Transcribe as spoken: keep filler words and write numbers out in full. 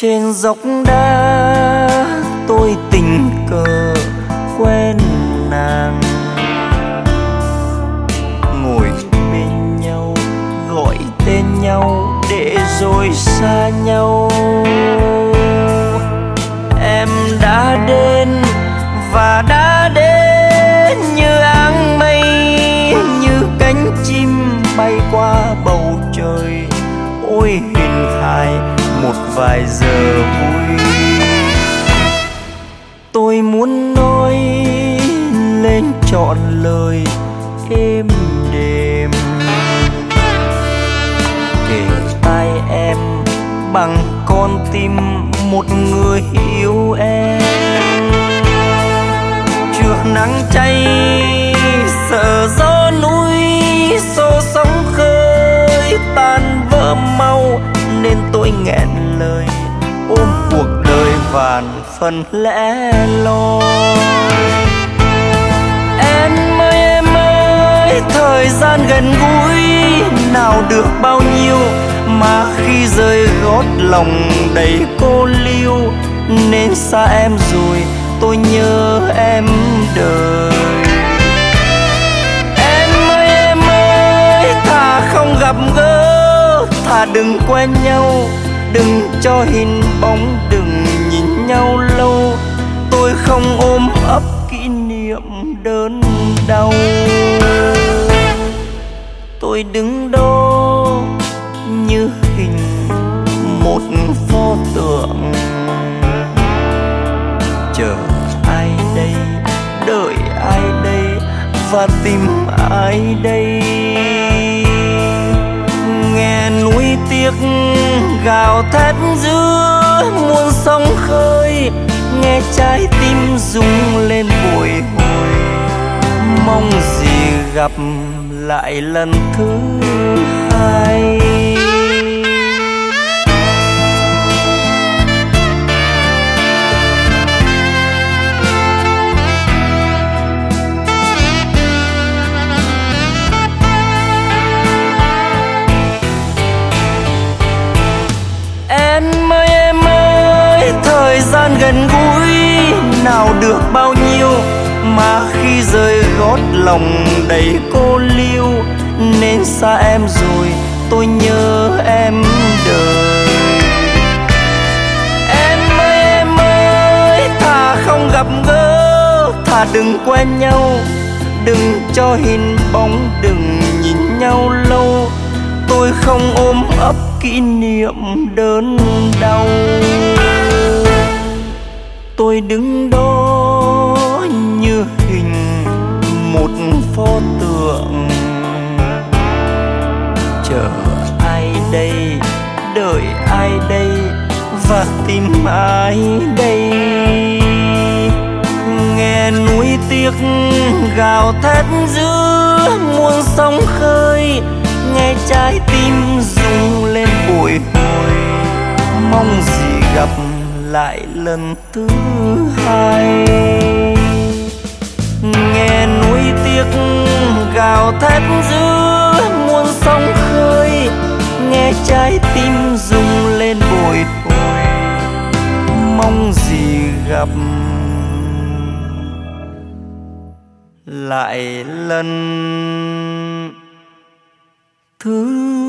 Trên dốc đá tôi tình cờ quen nàng, ngồi bên nhau gọi tên nhau để rồi xa nhau. Em đã đến và đã đến như áng mây, như cánh chim bay qua bầu trời. Ôi hình hài một vài giờ vui, tôi muốn nói lên trọn lời êm đềm, kể tai em bằng con tim một người yêu em. Chưa nắng cháy sợ gió núi, xô sóng khơi tan vỡ mau, nên tôi nghẹn lời ôm cuộc đời vàn phần lẻ loi. Em ơi em ơi, thời gian gần gũi nào được bao nhiêu, mà khi rơi gót lòng đầy cô liêu. Nên xa em rồi tôi nhớ em đời. Em ơi em ơi, thà không gặp gỡ, thà đừng quen nhau, đừng cho hình bóng, đừng nhìn nhau lâu. Tôi không ôm ấp kỷ niệm đớn đau. Tôi đứng đó như hình một pho tượng, chờ ai đây, đợi ai đây, và tìm ai đây. Nghe núi tiếc gào thét giữa muôn sóng khơi, nghe trái tim rung lên bồi hồi. Mong gì gặp lại lần thứ hai. Em ơi em ơi, thời gian gần gũi nào được bao nhiêu, mà khi rơi gót lòng đầy cô liêu. Nên xa em rồi tôi nhớ em đời. Em ơi em ơi, thà không gặp gỡ, thà đừng quen nhau, đừng cho hình bóng, đừng nhìn nhau lâu. Tôi không ôm ấp kỷ niệm đớn đau. Tôi đứng đó như hình một pho tượng, chờ ai đây, đợi ai đây, và tìm ai đây. Nghe núi tiếc gào thét giữa muôn sóng khơi, nghe trái tim rung lên bồi hồi. Mong gì gặp lại lần thứ hai. Nghe núi tiếc gào thét giữa muôn sóng khơi, nghe trái tim rung lên bồi hồi. Mong gì gặp lại lần thứ